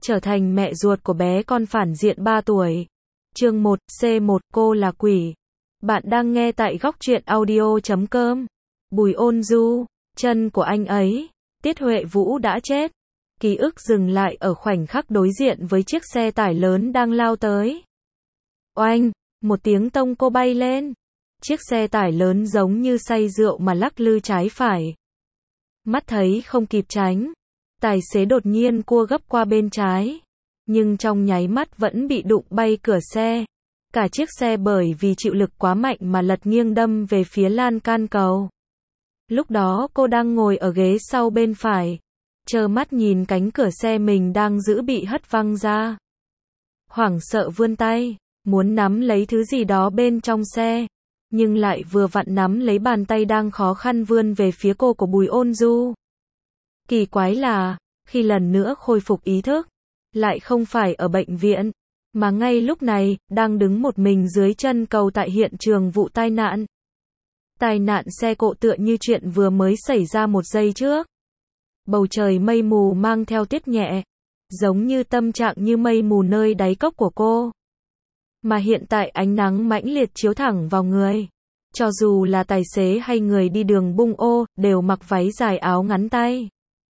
trở thành mẹ ruột của bé con phản diện 3 tuổi. Chương 1, C1, cô là quỷ. Bạn đang nghe tại góc truyện audio.com. Bùi Ôn Du, chân của anh ấy. Tiết Huệ Vũ đã chết. Ký ức dừng lại ở khoảnh khắc đối diện với chiếc xe tải lớn đang lao tới. Oanh, một tiếng tông cô bay lên. Chiếc xe tải lớn giống như say rượu mà lắc lư trái phải. Mắt thấy không kịp tránh, tài xế đột nhiên cua gấp qua bên trái, nhưng trong nháy mắt vẫn bị đụng bay cửa xe. Cả chiếc xe bởi vì chịu lực quá mạnh mà lật nghiêng đâm về phía lan can cầu. Lúc đó cô đang ngồi ở ghế sau bên phải, trơ mắt nhìn cánh cửa xe mình đang giữ bị hất văng ra. Hoảng sợ vươn tay, muốn nắm lấy thứ gì đó bên trong xe, nhưng lại vừa vặn nắm lấy bàn tay đang khó khăn vươn về phía cô của Bùi Ôn Du. Kỳ quái là, khi lần nữa khôi phục ý thức, lại không phải ở bệnh viện, mà ngay lúc này, đang đứng một mình dưới chân cầu tại hiện trường vụ tai nạn. Tai nạn xe cộ tựa như chuyện vừa mới xảy ra một giây trước. Bầu trời mây mù mang theo tiết nhẹ, giống như tâm trạng như mây mù nơi đáy cốc của cô. Mà hiện tại ánh nắng mãnh liệt chiếu thẳng vào người. Cho dù là tài xế hay người đi đường bung ô, đều mặc váy dài áo ngắn tay.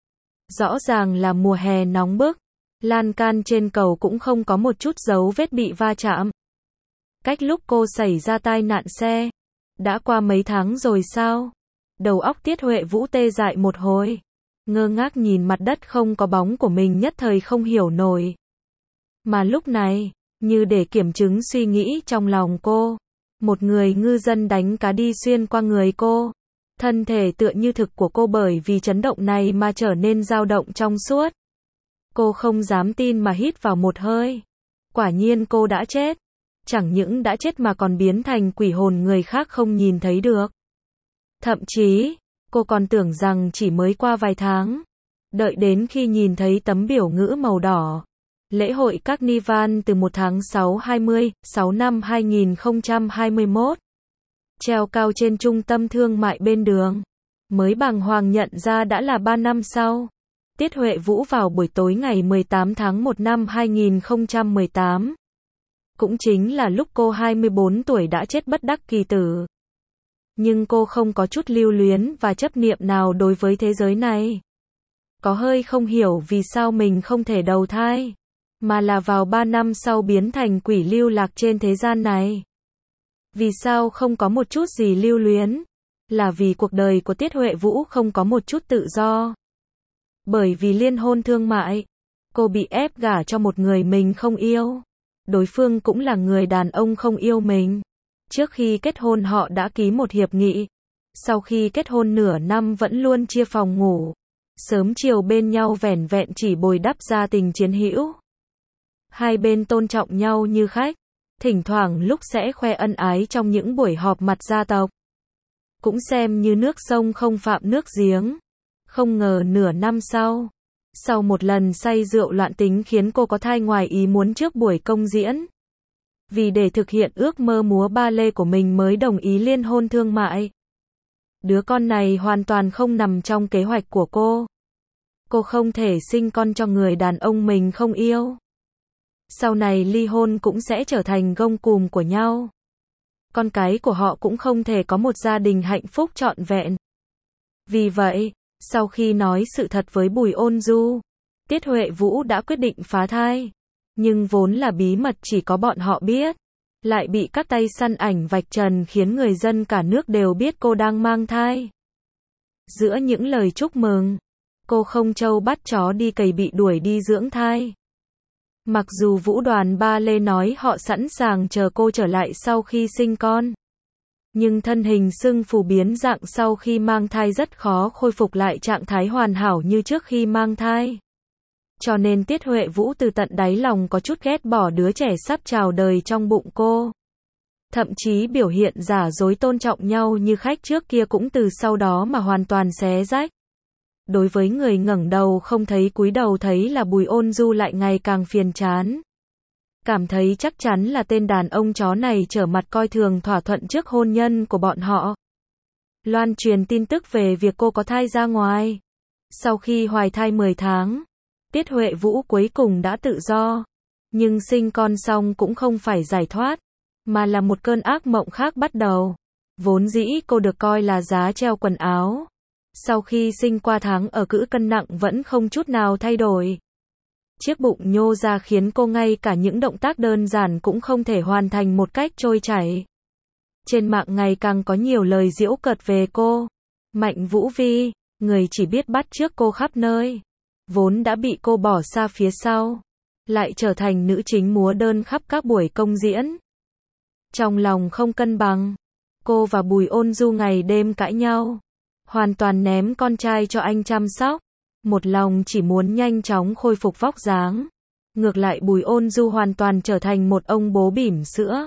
Rõ ràng là mùa hè nóng bức. Lan can trên cầu cũng không có một chút dấu vết bị va chạm. Cách lúc cô xảy ra tai nạn xe, đã qua mấy tháng rồi sao? Đầu óc Tiết Huệ Vũ tê dại một hồi. Ngơ ngác nhìn mặt đất không có bóng của mình, nhất thời không hiểu nổi. Mà lúc này, như để kiểm chứng suy nghĩ trong lòng cô, một người ngư dân đánh cá đi xuyên qua người cô. Thân thể tựa như thực của cô bởi vì chấn động này mà trở nên dao động trong suốt. Cô không dám tin mà hít vào một hơi. Quả nhiên cô đã chết. Chẳng những đã chết mà còn biến thành quỷ hồn người khác không nhìn thấy được. Thậm chí, cô còn tưởng rằng chỉ mới qua vài tháng. Đợi đến khi nhìn thấy tấm biểu ngữ màu đỏ. Lễ hội Carnival từ 1 tháng 6 năm 2021. Treo cao trên trung tâm thương mại bên đường. Mới bàng hoàng nhận ra đã là 3 năm sau. Tiết Huệ Vũ vào buổi tối ngày 18 tháng 1 năm 2018. Cũng chính là lúc cô 24 tuổi đã chết bất đắc kỳ tử. Nhưng cô không có chút lưu luyến và chấp niệm nào đối với thế giới này. Có hơi không hiểu vì sao mình không thể đầu thai, mà là vào 3 năm sau biến thành quỷ lưu lạc trên thế gian này. Vì sao không có một chút gì lưu luyến? Là vì cuộc đời của Tiết Huệ Vũ không có một chút tự do. Bởi vì liên hôn thương mại, cô bị ép gả cho một người mình không yêu. Đối phương cũng là người đàn ông không yêu mình. Trước khi kết hôn họ đã ký một hiệp nghị. Sau khi kết hôn nửa năm vẫn luôn chia phòng ngủ. Sớm chiều bên nhau vẻn vẹn chỉ bồi đắp gia tình chiến hữu. Hai bên tôn trọng nhau như khách. Thỉnh thoảng lúc sẽ khoe ân ái trong những buổi họp mặt gia tộc. Cũng xem như nước sông không phạm nước giếng. Không ngờ nửa năm sau một lần say rượu loạn tính khiến cô có thai ngoài ý muốn trước buổi công diễn. Vì để thực hiện ước mơ múa ba lê của mình mới đồng ý liên hôn thương mại. Đứa con này hoàn toàn không nằm trong kế hoạch của cô. Cô không thể sinh con cho người đàn ông mình không yêu. Sau này ly hôn cũng sẽ trở thành gông cùm của nhau. Con cái của họ cũng không thể có một gia đình hạnh phúc trọn vẹn. Vì vậy, sau khi nói sự thật với Bùi Ôn Du, Tiết Huệ Vũ đã quyết định phá thai. Nhưng vốn là bí mật chỉ có bọn họ biết. Lại bị các tay săn ảnh vạch trần khiến người dân cả nước đều biết cô đang mang thai. Giữa những lời chúc mừng, cô không trâu bắt chó đi cày bị đuổi đi dưỡng thai. Mặc dù vũ đoàn ba lê nói họ sẵn sàng chờ cô trở lại sau khi sinh con. Nhưng thân hình sưng phù biến dạng sau khi mang thai rất khó khôi phục lại trạng thái hoàn hảo như trước khi mang thai. Cho nên Tiết Huệ Vũ từ tận đáy lòng có chút ghét bỏ đứa trẻ sắp chào đời trong bụng cô. Thậm chí biểu hiện giả dối tôn trọng nhau như khách trước kia cũng từ sau đó mà hoàn toàn xé rách. Đối với người ngẩng đầu không thấy cúi đầu thấy là Bùi Ôn Du lại ngày càng phiền chán. Cảm thấy chắc chắn là tên đàn ông chó này trở mặt coi thường thỏa thuận trước hôn nhân của bọn họ. Loan truyền tin tức về việc cô có thai ra ngoài. Sau khi hoài thai 10 tháng, Tiết Huệ Vũ cuối cùng đã tự do. Nhưng sinh con xong cũng không phải giải thoát, mà là một cơn ác mộng khác bắt đầu. Vốn dĩ cô được coi là giá treo quần áo. Sau khi sinh qua tháng ở cữ cân nặng vẫn không chút nào thay đổi. Chiếc bụng nhô ra khiến cô ngay cả những động tác đơn giản cũng không thể hoàn thành một cách trôi chảy. Trên mạng ngày càng có nhiều lời giễu cợt về cô. Mạnh Vũ Vi, người chỉ biết bắt chước cô khắp nơi, vốn đã bị cô bỏ xa phía sau, lại trở thành nữ chính múa đơn khắp các buổi công diễn. Trong lòng không cân bằng, cô và Bùi Ôn Du ngày đêm cãi nhau, hoàn toàn ném con trai cho anh chăm sóc, một lòng chỉ muốn nhanh chóng khôi phục vóc dáng. Ngược lại Bùi Ôn Du hoàn toàn trở thành một ông bố bỉm sữa.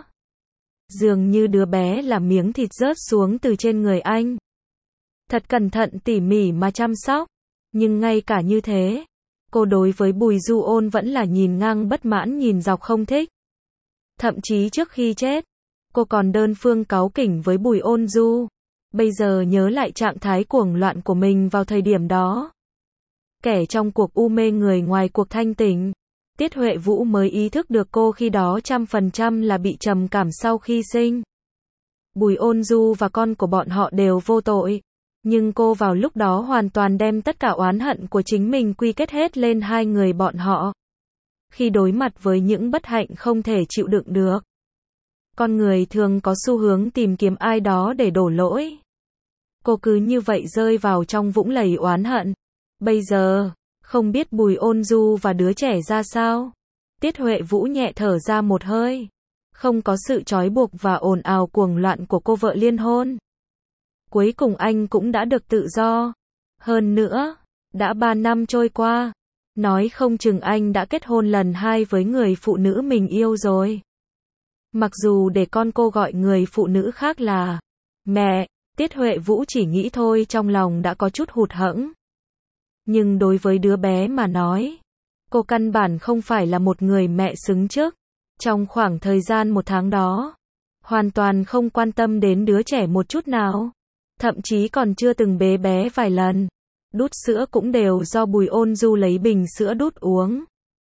Dường như đứa bé là miếng thịt rớt xuống từ trên người anh. Thật cẩn thận tỉ mỉ mà chăm sóc. Nhưng ngay cả như thế, cô đối với Bùi Du Ôn vẫn là nhìn ngang bất mãn nhìn dọc không thích. Thậm chí trước khi chết, cô còn đơn phương cáu kỉnh với Bùi Ôn Du. Bây giờ nhớ lại trạng thái cuồng loạn của mình vào thời điểm đó. Kẻ trong cuộc u mê người ngoài cuộc thanh tỉnh. Tiết Huệ Vũ mới ý thức được cô khi đó 100% là bị trầm cảm sau khi sinh. Bùi Ôn Du và con của bọn họ đều vô tội. Nhưng cô vào lúc đó hoàn toàn đem tất cả oán hận của chính mình quy kết hết lên hai người bọn họ. Khi đối mặt với những bất hạnh không thể chịu đựng được, con người thường có xu hướng tìm kiếm ai đó để đổ lỗi. Cô cứ như vậy rơi vào trong vũng lầy oán hận. Bây giờ, không biết Bùi Ôn Du và đứa trẻ ra sao. Tiết Huệ Vũ nhẹ thở ra một hơi. Không có sự trói buộc và ồn ào cuồng loạn của cô vợ liên hôn. Cuối cùng anh cũng đã được tự do. Hơn nữa, đã 3 năm trôi qua. Nói không chừng anh đã kết hôn lần 2 với người phụ nữ mình yêu rồi. Mặc dù để con cô gọi người phụ nữ khác là mẹ, Tiết Huệ Vũ chỉ nghĩ thôi trong lòng đã có chút hụt hẫng. Nhưng đối với đứa bé mà nói, cô căn bản không phải là một người mẹ xứng trước. Trong khoảng thời gian 1 tháng đó, hoàn toàn không quan tâm đến đứa trẻ một chút nào. Thậm chí còn chưa từng bế bé vài lần. Đút sữa cũng đều do Bùi Ôn Du lấy bình sữa đút uống.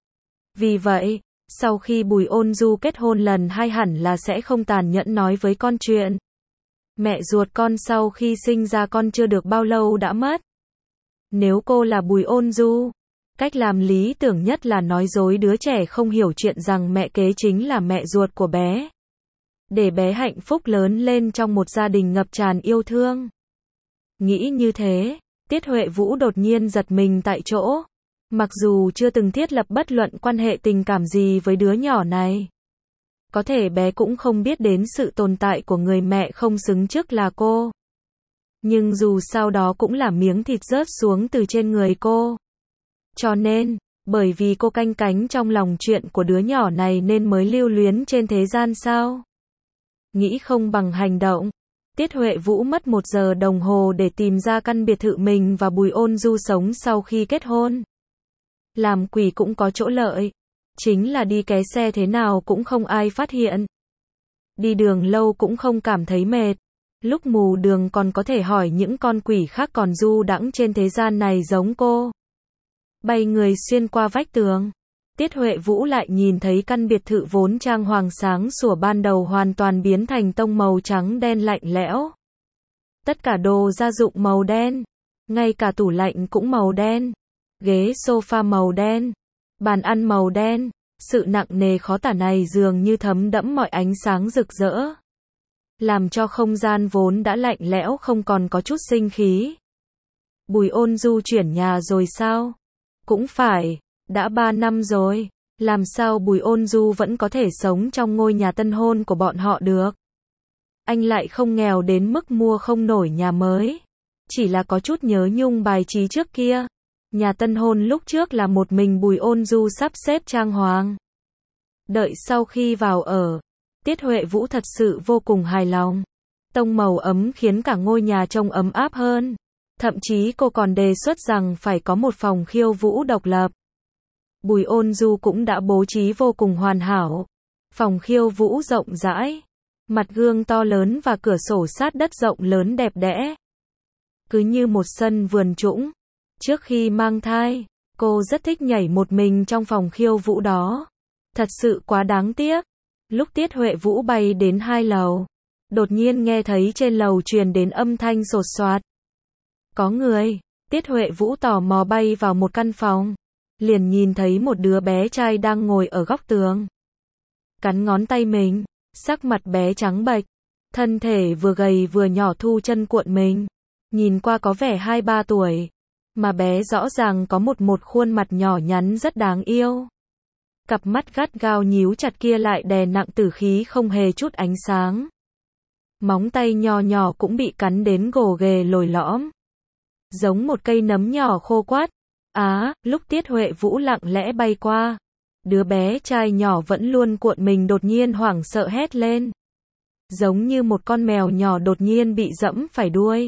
Vì vậy, sau khi Bùi Ôn Du kết hôn lần 2 hẳn là sẽ không tàn nhẫn nói với con chuyện mẹ ruột con sau khi sinh ra con chưa được bao lâu đã mất. Nếu cô là Bùi Ôn Du, cách làm lý tưởng nhất là nói dối đứa trẻ không hiểu chuyện rằng mẹ kế chính là mẹ ruột của bé. Để bé hạnh phúc lớn lên trong một gia đình ngập tràn yêu thương. Nghĩ như thế, Tiết Huệ Vũ đột nhiên giật mình tại chỗ. Mặc dù chưa từng thiết lập bất luận quan hệ tình cảm gì với đứa nhỏ này. Có thể bé cũng không biết đến sự tồn tại của người mẹ không xứng trước là cô. Nhưng dù sao đó cũng là miếng thịt rớt xuống từ trên người cô. Cho nên, bởi vì cô canh cánh trong lòng chuyện của đứa nhỏ này nên mới lưu luyến trên thế gian sao? Nghĩ không bằng hành động. Tiết Huệ Vũ mất 1 giờ đồng hồ để tìm ra căn biệt thự mình và Bùi Ôn Du sống sau khi kết hôn. Làm quỷ cũng có chỗ lợi. Chính là đi ké xe thế nào cũng không ai phát hiện. Đi đường lâu cũng không cảm thấy mệt. Lúc mù đường còn có thể hỏi những con quỷ khác còn du đãng trên thế gian này giống cô. Bay người xuyên qua vách tường. Tiết Huệ Vũ lại nhìn thấy căn biệt thự vốn trang hoàng sáng sủa ban đầu hoàn toàn biến thành tông màu trắng đen lạnh lẽo. Tất cả đồ gia dụng màu đen. Ngay cả tủ lạnh cũng màu đen. Ghế sofa màu đen. Bàn ăn màu đen. Sự nặng nề khó tả này dường như thấm đẫm mọi ánh sáng rực rỡ. Làm cho không gian vốn đã lạnh lẽo không còn có chút sinh khí. Bùi Ôn Du chuyển nhà rồi sao? Cũng phải, đã 3 năm rồi. Làm sao Bùi Ôn Du vẫn có thể sống trong ngôi nhà tân hôn của bọn họ được? Anh lại không nghèo đến mức mua không nổi nhà mới. Chỉ là có chút nhớ nhung bài trí trước kia. Nhà tân hôn lúc trước là một mình Bùi Ôn Du sắp xếp trang hoàng. Đợi sau khi vào ở, Tiết Huệ Vũ thật sự vô cùng hài lòng. Tông màu ấm khiến cả ngôi nhà trông ấm áp hơn. Thậm chí cô còn đề xuất rằng phải có một phòng khiêu vũ độc lập. Bùi Ôn Du cũng đã bố trí vô cùng hoàn hảo. Phòng khiêu vũ rộng rãi, mặt gương to lớn và cửa sổ sát đất rộng lớn đẹp đẽ. Cứ như một sân vườn trũng. Trước khi mang thai, Cô rất thích nhảy một mình trong phòng khiêu vũ đó. Thật sự quá đáng tiếc. Lúc Tiết Huệ Vũ bay đến 2 lầu, đột nhiên nghe thấy trên lầu truyền đến âm thanh sột soạt. Có người. Tiết Huệ Vũ tò mò bay vào một căn phòng, liền nhìn thấy một đứa bé trai đang ngồi ở góc tường. Cắn ngón tay mình, sắc mặt bé trắng bệch, thân thể vừa gầy vừa nhỏ, thu chân cuộn mình, nhìn qua có vẻ 2-3 tuổi, mà bé rõ ràng có một khuôn mặt nhỏ nhắn rất đáng yêu. Cặp mắt gắt gao nhíu chặt kia lại đè nặng tử khí không hề chút ánh sáng. Móng tay nho nhỏ cũng bị cắn đến gồ ghề lồi lõm, giống một cây nấm nhỏ khô quắt. Lúc Tiết Huệ Vũ lặng lẽ bay qua, đứa bé trai nhỏ vẫn luôn cuộn mình đột nhiên hoảng sợ hét lên. Giống như một con mèo nhỏ đột nhiên bị giẫm phải đuôi.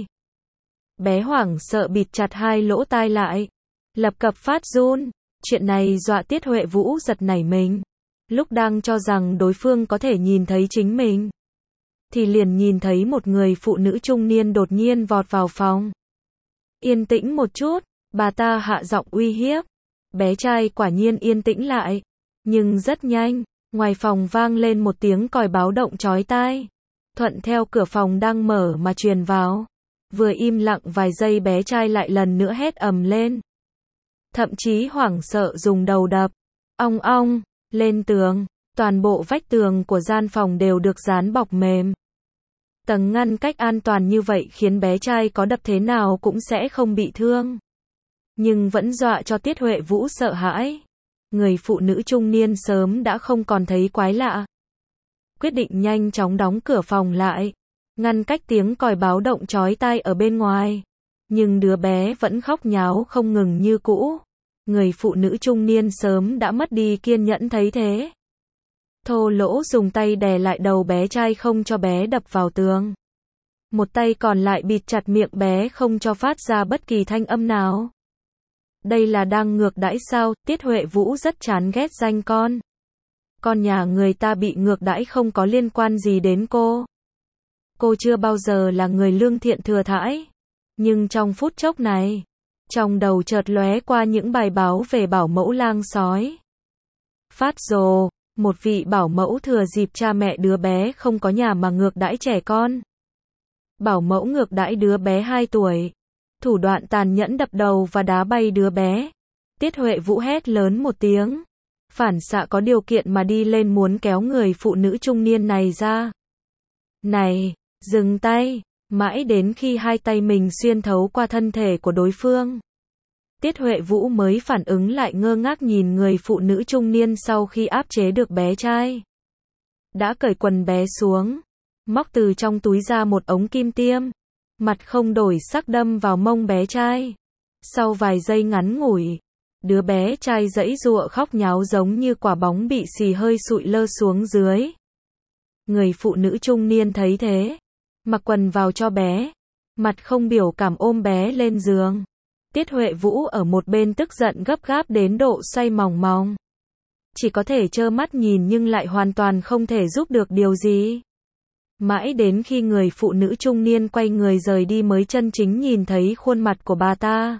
Bé hoảng sợ bịt chặt 2 lỗ tai lại, lập cập phát run. Chuyện này dọa Tiết Huệ Vũ giật nảy mình. Lúc đang cho rằng đối phương có thể nhìn thấy chính mình, thì liền nhìn thấy một người phụ nữ trung niên đột nhiên vọt vào phòng. Yên tĩnh một chút, bà ta hạ giọng uy hiếp. Bé trai quả nhiên yên tĩnh lại. Nhưng rất nhanh, ngoài phòng vang lên một tiếng còi báo động chói tai. Thuận theo cửa phòng đang mở mà truyền vào. Vừa im lặng vài giây bé trai lại lần nữa hét ầm lên. Thậm chí hoảng sợ dùng đầu đập. Ong ong, lên tường. Toàn bộ vách tường của gian phòng đều được dán bọc mềm. Tầng ngăn cách an toàn như vậy khiến bé trai có đập thế nào cũng sẽ không bị thương. Nhưng vẫn dọa cho Tiết Huệ Vũ sợ hãi. Người phụ nữ trung niên sớm đã không còn thấy quái lạ. Quyết định nhanh chóng đóng cửa phòng lại, ngăn cách tiếng còi báo động chói tai ở bên ngoài. Nhưng đứa bé vẫn khóc nháo không ngừng như cũ. Người phụ nữ trung niên sớm đã mất đi kiên nhẫn thấy thế. Thô lỗ dùng tay đè lại đầu bé trai không cho bé đập vào tường. Một tay còn lại bịt chặt miệng bé không cho phát ra bất kỳ thanh âm nào. Đây là đang ngược đãi sao? Tiết Huệ Vũ rất chán ghét danh con. Con nhà người ta bị ngược đãi không có liên quan gì đến cô. Cô chưa bao giờ là người lương thiện thừa thãi. Nhưng trong phút chốc này, trong đầu chợt lóe qua những bài báo về bảo mẫu lang sói. Phát rồ, một vị bảo mẫu thừa dịp cha mẹ đứa bé không có nhà mà ngược đãi trẻ con. Bảo mẫu ngược đãi đứa bé 2 tuổi. Thủ đoạn tàn nhẫn đập đầu và đá bay đứa bé. Tiết Huệ Vũ hét lớn một tiếng. Phản xạ có điều kiện mà đi lên muốn kéo người phụ nữ trung niên này ra. Này, dừng tay. Mãi đến khi 2 tay mình xuyên thấu qua thân thể của đối phương, Tiết Huệ Vũ mới phản ứng lại, ngơ ngác nhìn người phụ nữ trung niên sau khi áp chế được bé trai. Đã cởi quần bé xuống, móc từ trong túi ra một ống kim tiêm, mặt không đổi sắc đâm vào mông bé trai. Sau vài giây ngắn ngủi, đứa bé trai giãy giụa khóc nháo giống như quả bóng bị xì hơi sụi lơ xuống dưới. Người phụ nữ trung niên thấy thế, mặc quần vào cho bé, mặt không biểu cảm ôm bé lên giường. Tiết Huệ Vũ ở một bên tức giận gấp gáp đến độ xoay mòng mòng. Chỉ có thể trơ mắt nhìn nhưng lại hoàn toàn không thể giúp được điều gì. Mãi đến khi người phụ nữ trung niên quay người rời đi mới chân chính nhìn thấy khuôn mặt của bà ta.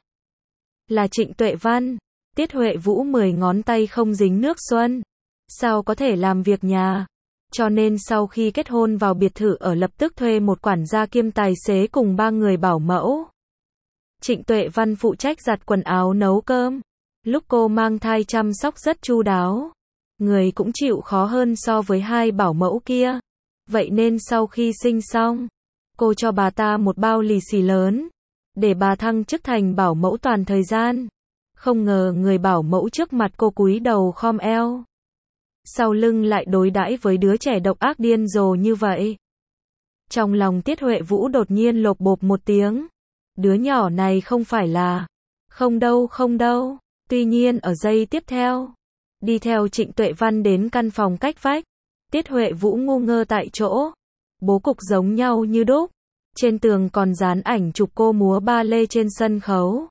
Là Trịnh Tuệ Văn. Tiết Huệ Vũ 10 ngón tay không dính nước xuân. Sao có thể làm việc nhà? Cho nên sau khi kết hôn vào biệt thự ở lập tức thuê một quản gia kiêm tài xế cùng 3 người bảo mẫu. Trịnh Tuệ Văn phụ trách giặt quần áo nấu cơm. Lúc cô mang thai chăm sóc rất chu đáo. Người cũng chịu khó hơn so với 2 bảo mẫu kia. Vậy nên sau khi sinh xong, cô cho bà ta một bao lì xì lớn, để bà thăng chức thành bảo mẫu toàn thời gian. Không ngờ người bảo mẫu trước mặt cô cúi đầu khom eo, sau lưng lại đối đãi với đứa trẻ độc ác điên rồ như vậy. Trong lòng Tiết Huệ Vũ đột nhiên lộp bộp một tiếng. Đứa nhỏ này không phải là... Không đâu. Tuy nhiên ở giây tiếp theo, đi theo Trịnh Tuệ Văn đến căn phòng cách vách, Tiết Huệ Vũ ngu ngơ tại chỗ. Bố cục giống nhau như đúc. Trên tường còn dán ảnh chụp cô múa ba lê trên sân khấu.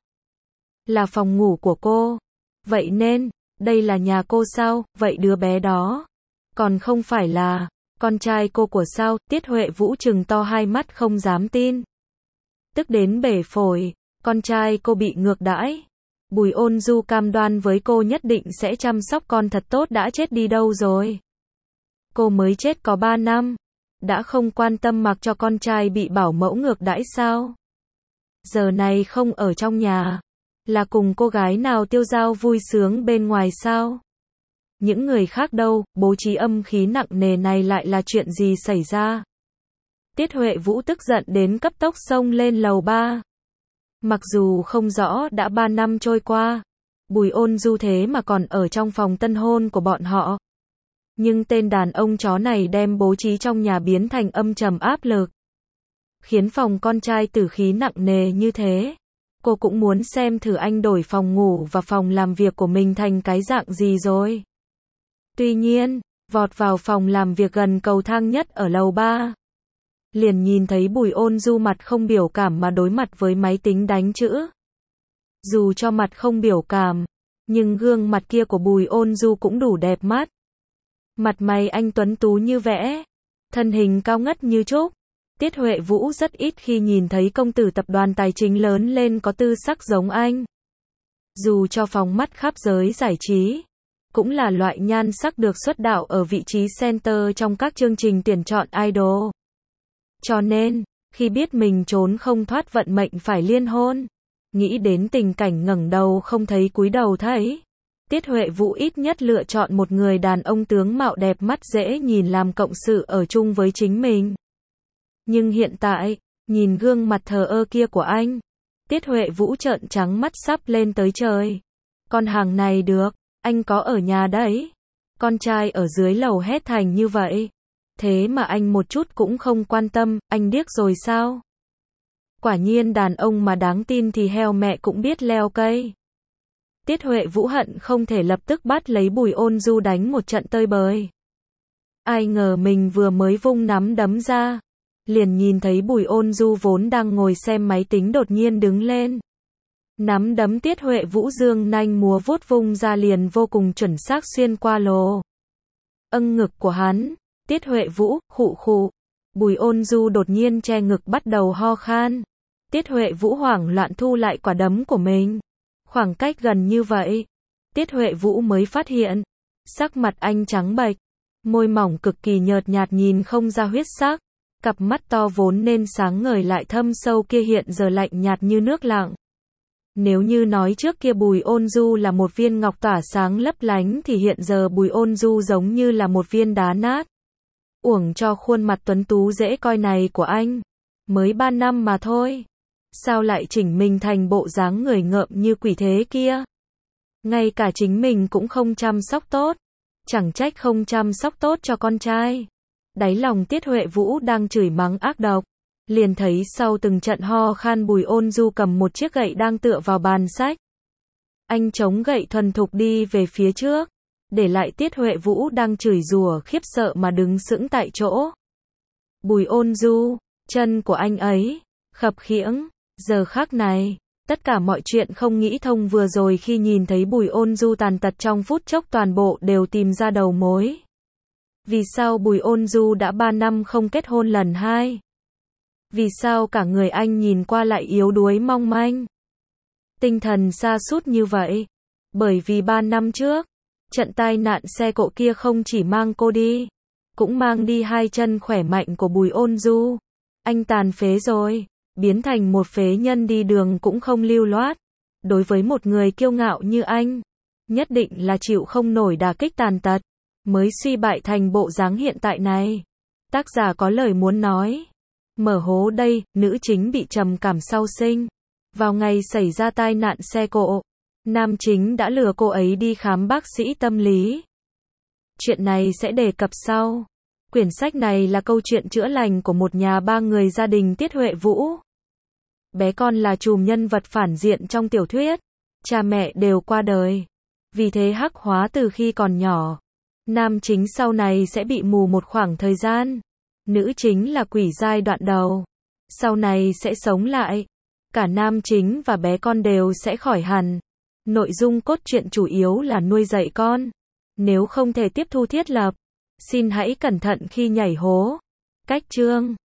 Là phòng ngủ của cô. Vậy nên, đây là nhà cô sao? Vậy đứa bé đó còn không phải là con trai cô của sao? Tiết Huệ Vũ trừng to 2 mắt không dám tin. Tức đến bể phổi, con trai cô bị ngược đãi. Bùi Ôn Du cam đoan với cô nhất định sẽ chăm sóc con thật tốt. Đã chết đi đâu rồi? Cô mới chết có 3 năm. Đã không quan tâm mặc cho con trai bị bảo mẫu ngược đãi sao? Giờ này không ở trong nhà, là cùng cô gái nào tiêu dao vui sướng bên ngoài sao? Những người khác đâu, bố trí âm khí nặng nề này lại là chuyện gì xảy ra? Tiết Huệ Vũ tức giận đến cấp tốc xông lên lầu 3. Mặc dù không rõ đã 3 năm trôi qua, Bùi Ôn Du thế mà còn ở trong phòng tân hôn của bọn họ. Nhưng tên đàn ông chó này đem bố trí trong nhà biến thành âm trầm áp lực, khiến phòng con trai tử khí nặng nề như thế. Cô cũng muốn xem thử anh đổi phòng ngủ và phòng làm việc của mình thành cái dạng gì rồi. Tuy nhiên, vọt vào phòng làm việc gần cầu thang nhất ở lầu 3. Liền nhìn thấy Bùi Ôn Du mặt không biểu cảm mà đối mặt với máy tính đánh chữ. Dù cho mặt không biểu cảm, nhưng gương mặt kia của Bùi Ôn Du cũng đủ đẹp mắt. Mặt mày anh tuấn tú như vẽ, thân hình cao ngất như trúc. Tiết Huệ Vũ rất ít khi nhìn thấy công tử tập đoàn tài chính lớn lên có tư sắc giống anh. Dù cho phóng mắt khắp giới giải trí, cũng là loại nhan sắc được xuất đạo ở vị trí center trong các chương trình tuyển chọn idol. Cho nên, khi biết mình trốn không thoát vận mệnh phải liên hôn, nghĩ đến tình cảnh ngẩng đầu không thấy cúi đầu thấy, Tiết Huệ Vũ ít nhất lựa chọn một người đàn ông tướng mạo đẹp mắt dễ nhìn làm cộng sự ở chung với chính mình. Nhưng hiện tại, nhìn gương mặt thờ ơ kia của anh, Tiết Huệ Vũ trợn trắng mắt sắp lên tới trời. Con hàng này được, anh có ở nhà đấy. Con trai ở dưới lầu hét thành như vậy. Thế mà anh một chút cũng không quan tâm, anh điếc rồi sao? Quả nhiên đàn ông mà đáng tin thì heo mẹ cũng biết leo cây. Tiết Huệ Vũ hận không thể lập tức bắt lấy Bùi Ôn Du đánh một trận tơi bời. Ai ngờ mình vừa mới vung nắm đấm ra, liền nhìn thấy Bùi Ôn Du vốn đang ngồi xem máy tính đột nhiên đứng lên. Nắm đấm Tiết Huệ Vũ dương nanh múa vuốt vung ra liền vô cùng chuẩn xác xuyên qua lồ ngực của hắn. Tiết Huệ Vũ, khụ khụ. Bùi Ôn Du đột nhiên che ngực bắt đầu ho khan. Tiết Huệ Vũ hoảng loạn thu lại quả đấm của mình. Khoảng cách gần như vậy, Tiết Huệ Vũ mới phát hiện, sắc mặt anh trắng bệch, môi mỏng cực kỳ nhợt nhạt nhìn không ra huyết sắc, cặp mắt to vốn nên sáng ngời lại thâm sâu kia hiện giờ lạnh nhạt như nước lặng. Nếu như nói trước kia Bùi Ôn Du là một viên ngọc tỏa sáng lấp lánh thì hiện giờ Bùi Ôn Du giống như là một viên đá nát. Uổng cho khuôn mặt tuấn tú dễ coi này của anh. Mới 3 năm mà thôi. Sao lại chỉnh mình thành bộ dáng người ngợm như quỷ thế kia? Ngay cả chính mình cũng không chăm sóc tốt. Chẳng trách không chăm sóc tốt cho con trai. Đáy lòng Tiết Huệ Vũ đang chửi mắng ác độc. Liền thấy sau từng trận ho khan Bùi Ôn Du cầm một chiếc gậy đang tựa vào bàn sách. Anh chống gậy thuần thục đi về phía trước, để lại Tiết Huệ Vũ đang chửi rủa khiếp sợ mà đứng sững tại chỗ. Bùi Ôn Du, chân của anh ấy khập khiễng. Giờ khắc này, tất cả mọi chuyện không nghĩ thông vừa rồi khi nhìn thấy Bùi Ôn Du tàn tật trong phút chốc toàn bộ đều tìm ra đầu mối. Vì sao Bùi Ôn Du đã 3 năm không kết hôn lần 2? Vì sao cả người anh nhìn qua lại yếu đuối mong manh? Tinh thần sa sút như vậy? Bởi vì 3 năm trước, trận tai nạn xe cộ kia không chỉ mang cô đi, cũng mang đi 2 chân khỏe mạnh của Bùi Ôn Du. Anh tàn phế rồi, biến thành một phế nhân đi đường cũng không lưu loát. Đối với một người kiêu ngạo như anh, nhất định là chịu không nổi đả kích tàn tật, mới suy bại thành bộ dáng hiện tại này. Tác giả có lời muốn nói. Mở hố đây, nữ chính bị trầm cảm sau sinh. Vào ngày xảy ra tai nạn xe cộ, nam chính đã lừa cô ấy đi khám bác sĩ tâm lý. Chuyện này sẽ đề cập sau. Quyển sách này là câu chuyện chữa lành của một nhà 3 người gia đình Tiết Huệ Vũ. Bé con là chùm nhân vật phản diện trong tiểu thuyết. Cha mẹ đều qua đời. Vì thế hắc hóa từ khi còn nhỏ. Nam chính sau này sẽ bị mù một khoảng thời gian. Nữ chính là quỷ giai đoạn đầu. Sau này sẽ sống lại. Cả nam chính và bé con đều sẽ khỏi hẳn. Nội dung cốt truyện chủ yếu là nuôi dạy con. Nếu không thể tiếp thu thiết lập, xin hãy cẩn thận khi nhảy hố. Cách chương